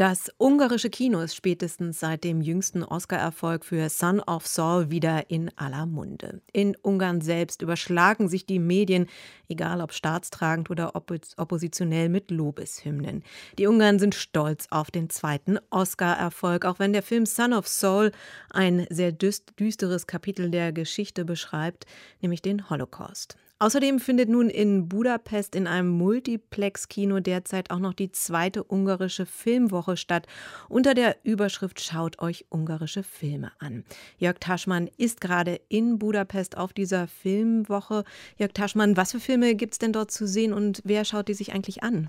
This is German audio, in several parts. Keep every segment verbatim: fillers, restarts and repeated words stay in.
Das ungarische Kino ist spätestens seit dem jüngsten Oscar-Erfolg für Son of Saul wieder in aller Munde. In Ungarn selbst überschlagen sich die Medien, egal ob staatstragend oder oppos- oppositionell, mit Lobeshymnen. Die Ungarn sind stolz auf den zweiten Oscar-Erfolg, auch wenn der Film Son of Saul ein sehr düst- düsteres Kapitel der Geschichte beschreibt, nämlich den Holocaust. Außerdem findet nun in Budapest in einem Multiplex-Kino derzeit auch noch die zweite ungarische Filmwoche statt, unter der Überschrift »Schaut euch ungarische Filme an«. Jörg Taschmann ist gerade in Budapest auf dieser Filmwoche. Jörg Taschmann, was für Filme gibt es denn dort zu sehen und wer schaut die sich eigentlich an?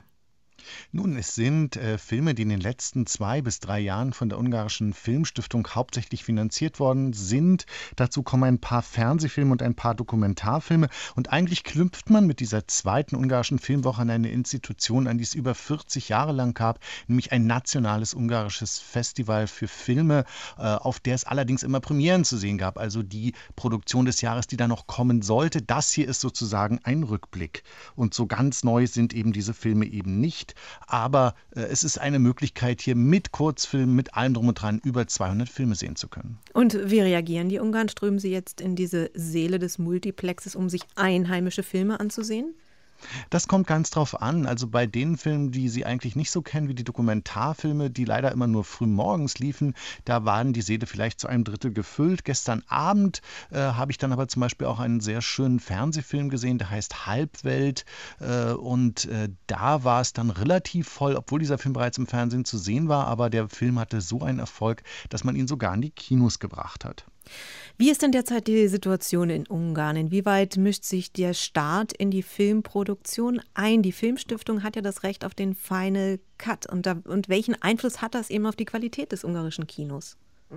Nun, es sind äh, Filme, die in den letzten zwei bis drei Jahren von der ungarischen Filmstiftung hauptsächlich finanziert worden sind. Dazu kommen ein paar Fernsehfilme und ein paar Dokumentarfilme. Und eigentlich knüpft man mit dieser zweiten ungarischen Filmwoche an eine Institution an, die es über vierzig Jahre lang gab, nämlich ein nationales ungarisches Festival für Filme, äh, auf der es allerdings immer Premieren zu sehen gab. Also die Produktion des Jahres, die da noch kommen sollte. Das hier ist sozusagen ein Rückblick. Und so ganz neu sind eben diese Filme eben nicht. Aber äh, es ist eine Möglichkeit, hier mit Kurzfilmen, mit allem drum und dran, über zweihundert Filme sehen zu können. Und wie reagieren die Ungarn? Strömen sie jetzt in diese Seele des Multiplexes, um sich einheimische Filme anzusehen? Das kommt ganz drauf an. Also bei den Filmen, die Sie eigentlich nicht so kennen, wie die Dokumentarfilme, die leider immer nur früh morgens liefen, da waren die Säle vielleicht zu einem Drittel gefüllt. Gestern Abend äh, habe ich dann aber zum Beispiel auch einen sehr schönen Fernsehfilm gesehen, der heißt Halbwelt. Äh, und äh, da war es dann relativ voll, obwohl dieser Film bereits im Fernsehen zu sehen war. Aber der Film hatte so einen Erfolg, dass man ihn sogar in die Kinos gebracht hat. Wie ist denn derzeit die Situation in Ungarn? Inwieweit mischt sich der Staat in die Filmproduktion ein? Die Filmstiftung hat ja das Recht auf den Final Cut. Und, da, und welchen Einfluss hat das eben auf die Qualität des ungarischen Kinos?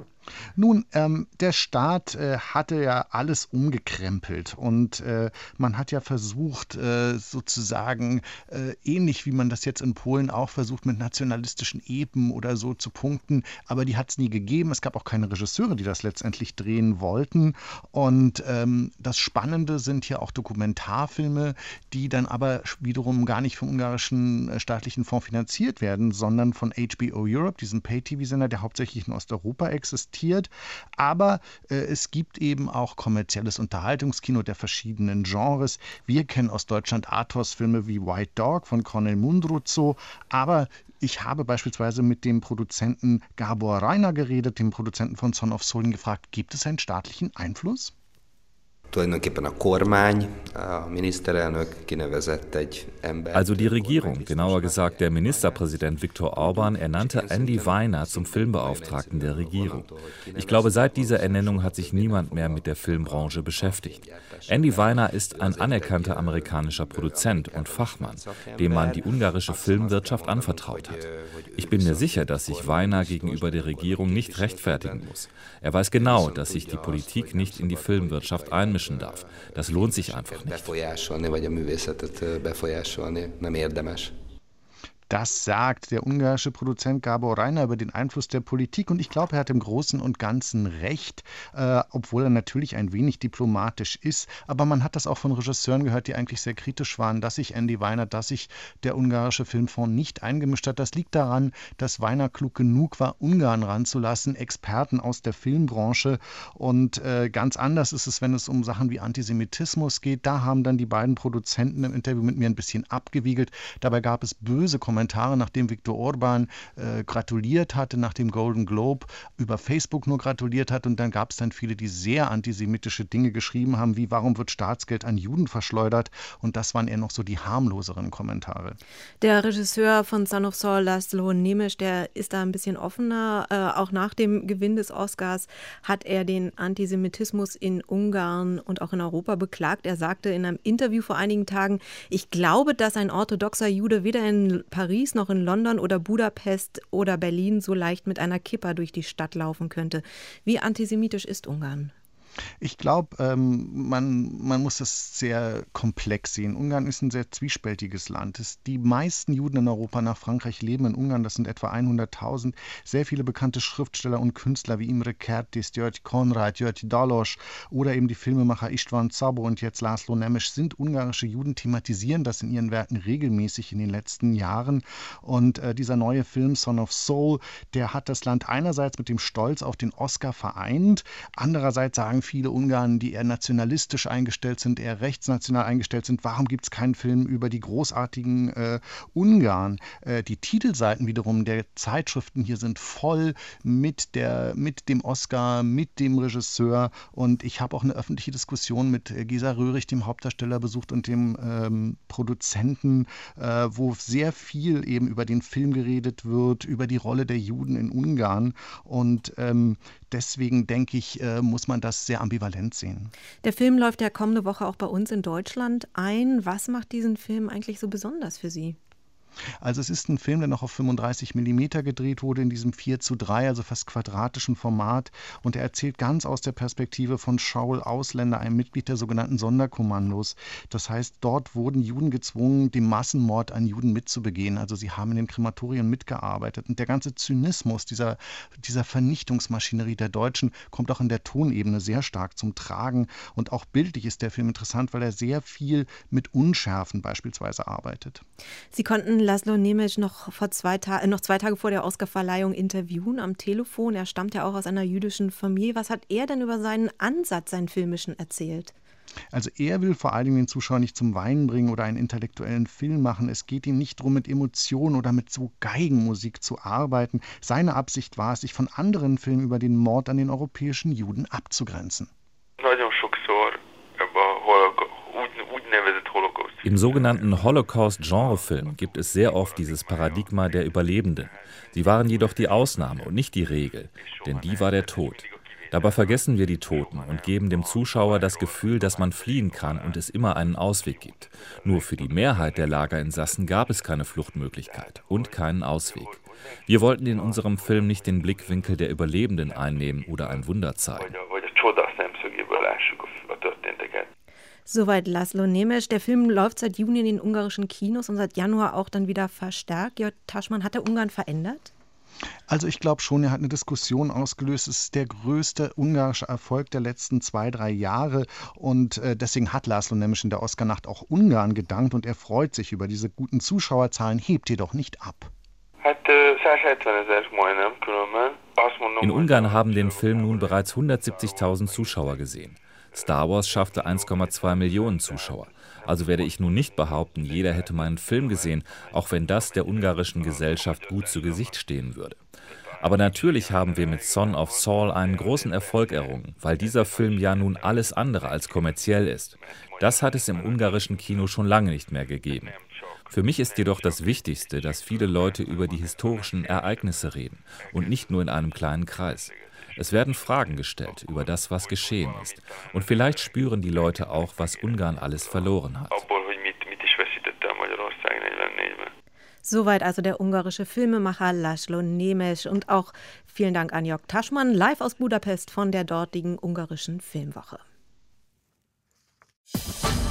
Nun, ähm, der Staat äh, hatte ja alles umgekrempelt und äh, man hat ja versucht, äh, sozusagen äh, ähnlich wie man das jetzt in Polen auch versucht, mit nationalistischen Epen oder so zu punkten, aber die hat es nie gegeben. Es gab auch keine Regisseure, die das letztendlich drehen wollten. Und ähm, das Spannende sind hier auch Dokumentarfilme, die dann aber wiederum gar nicht vom ungarischen äh, staatlichen Fonds finanziert werden, sondern von H B O Europe, diesem Pay-T V-Sender, der hauptsächlich in Osteuropa existiert. Aber äh, es gibt eben auch kommerzielles Unterhaltungskino der verschiedenen Genres. Wir kennen aus Deutschland Arthouse-Filme wie White Dog von Cornel Mundruczó, aber ich habe beispielsweise mit dem Produzenten Gábor Reiner geredet, dem Produzenten von Son of Saul, gefragt, gibt es einen staatlichen Einfluss? Also die Regierung, genauer gesagt der Ministerpräsident Viktor Orbán, ernannte Andy Weiner zum Filmbeauftragten der Regierung. Ich glaube, seit dieser Ernennung hat sich niemand mehr mit der Filmbranche beschäftigt. Andy Weiner ist ein anerkannter amerikanischer Produzent und Fachmann, dem man die ungarische Filmwirtschaft anvertraut hat. Ich bin mir sicher, dass sich Weiner gegenüber der Regierung nicht rechtfertigen muss. Er weiß genau, dass sich die Politik nicht in die Filmwirtschaft einmischen darf. Das lohnt sich einfach nicht. Das sagt der ungarische Produzent Gábor Reiner über den Einfluss der Politik und ich glaube, er hat im Großen und Ganzen recht, äh, obwohl er natürlich ein wenig diplomatisch ist. Aber man hat das auch von Regisseuren gehört, die eigentlich sehr kritisch waren, dass sich Andy Weiner, dass sich der ungarische Filmfonds nicht eingemischt hat. Das liegt daran, dass Weiner klug genug war, Ungarn ranzulassen, Experten aus der Filmbranche. Und äh, ganz anders ist es, wenn es um Sachen wie Antisemitismus geht. Da haben dann die beiden Produzenten im Interview mit mir ein bisschen abgewiegelt. Dabei gab es böse Kommentare. Kommentare, nachdem Viktor Orbán äh, gratuliert hatte, nach dem Golden Globe über Facebook nur gratuliert hat. Und dann gab es dann viele, die sehr antisemitische Dinge geschrieben haben, wie warum wird Staatsgeld an Juden verschleudert? Und das waren eher noch so die harmloseren Kommentare. Der Regisseur von Son of Saul, Laszlo Nemes, der ist da ein bisschen offener. Äh, auch nach dem Gewinn des Oscars hat er den Antisemitismus in Ungarn und auch in Europa beklagt. Er sagte in einem Interview vor einigen Tagen, ich glaube, dass ein orthodoxer Jude weder in Paris Paris noch in London oder Budapest oder Berlin so leicht mit einer Kippa durch die Stadt laufen könnte. Wie antisemitisch ist Ungarn? Ich glaube, ähm, man, man muss das sehr komplex sehen. Ungarn ist ein sehr zwiespältiges Land. Es, die meisten Juden in Europa nach Frankreich leben in Ungarn. Das sind etwa hunderttausend. Sehr viele bekannte Schriftsteller und Künstler wie Imre Kertész, György Konrad, György Dallas oder eben die Filmemacher István Szabó und jetzt László Nemes sind ungarische Juden, thematisieren das in ihren Werken regelmäßig in den letzten Jahren. Und äh, dieser neue Film Son of Soul, der hat das Land einerseits mit dem Stolz auf den Oscar vereint, andererseits sagen viele Ungarn, die eher nationalistisch eingestellt sind, eher rechtsnational eingestellt sind, warum gibt es keinen Film über die großartigen äh, Ungarn? Äh, die Titelseiten wiederum der Zeitschriften hier sind voll mit, der, mit dem Oscar, mit dem Regisseur und ich habe auch eine öffentliche Diskussion mit Gesa Röhrig, dem Hauptdarsteller, besucht und dem ähm, Produzenten, äh, wo sehr viel eben über den Film geredet wird, über die Rolle der Juden in Ungarn und ähm, deswegen denke ich, äh, muss man das sehr ambivalent sehen. Der Film läuft ja kommende Woche auch bei uns in Deutschland ein. Was macht diesen Film eigentlich so besonders für Sie? Also es ist ein Film, der noch auf fünfunddreißig Millimeter gedreht wurde, in diesem vier zu drei, also fast quadratischen Format. Und er erzählt ganz aus der Perspektive von Shaul Ausländer, einem Mitglied der sogenannten Sonderkommandos. Das heißt, dort wurden Juden gezwungen, den Massenmord an Juden mitzubegehen. Also sie haben in den Krematorien mitgearbeitet. Und der ganze Zynismus dieser, dieser Vernichtungsmaschinerie der Deutschen kommt auch in der Tonebene sehr stark zum Tragen. Und auch bildlich ist der Film interessant, weil er sehr viel mit Unschärfen beispielsweise arbeitet. Sie konnten László Nemes noch, vor zwei Ta- noch zwei Tage vor der Oscarverleihung interviewen am Telefon. Er stammt ja auch aus einer jüdischen Familie. Was hat er denn über seinen Ansatz, seinen filmischen, erzählt? Also er will vor allen Dingen den Zuschauer nicht zum Weinen bringen oder einen intellektuellen Film machen. Es geht ihm nicht darum, mit Emotionen oder mit so Geigenmusik zu arbeiten. Seine Absicht war es, sich von anderen Filmen über den Mord an den europäischen Juden abzugrenzen. Im sogenannten Holocaust-Genrefilm gibt es sehr oft dieses Paradigma der Überlebenden. Sie waren jedoch die Ausnahme und nicht die Regel, denn die war der Tod. Dabei vergessen wir die Toten und geben dem Zuschauer das Gefühl, dass man fliehen kann und es immer einen Ausweg gibt. Nur für die Mehrheit der Lagerinsassen gab es keine Fluchtmöglichkeit und keinen Ausweg. Wir wollten in unserem Film nicht den Blickwinkel der Überlebenden einnehmen oder ein Wunder zeigen. Soweit László Nemes. Der Film läuft seit Juni in den ungarischen Kinos und seit Januar auch dann wieder verstärkt. Jörg Taschman, hat er Ungarn verändert? Also ich glaube schon, er hat eine Diskussion ausgelöst. Es ist der größte ungarische Erfolg der letzten zwei, drei Jahre. Und äh, deswegen hat László Nemes in der Oscarnacht auch Ungarn gedankt. Und er freut sich über diese guten Zuschauerzahlen. Hebt jedoch nicht ab. In Ungarn haben den Film nun bereits hundertsiebzigtausend Zuschauer gesehen. Star Wars schaffte eins Komma zwei Millionen Zuschauer. Also werde ich nun nicht behaupten, jeder hätte meinen Film gesehen, auch wenn das der ungarischen Gesellschaft gut zu Gesicht stehen würde. Aber natürlich haben wir mit Son of Saul einen großen Erfolg errungen, weil dieser Film ja nun alles andere als kommerziell ist. Das hat es im ungarischen Kino schon lange nicht mehr gegeben. Für mich ist jedoch das Wichtigste, dass viele Leute über die historischen Ereignisse reden und nicht nur in einem kleinen Kreis. Es werden Fragen gestellt über das, was geschehen ist. Und vielleicht spüren die Leute auch, was Ungarn alles verloren hat. Soweit also der ungarische Filmemacher László Nemes. Und auch vielen Dank an Jörg Taschman, live aus Budapest von der dortigen ungarischen Filmwoche.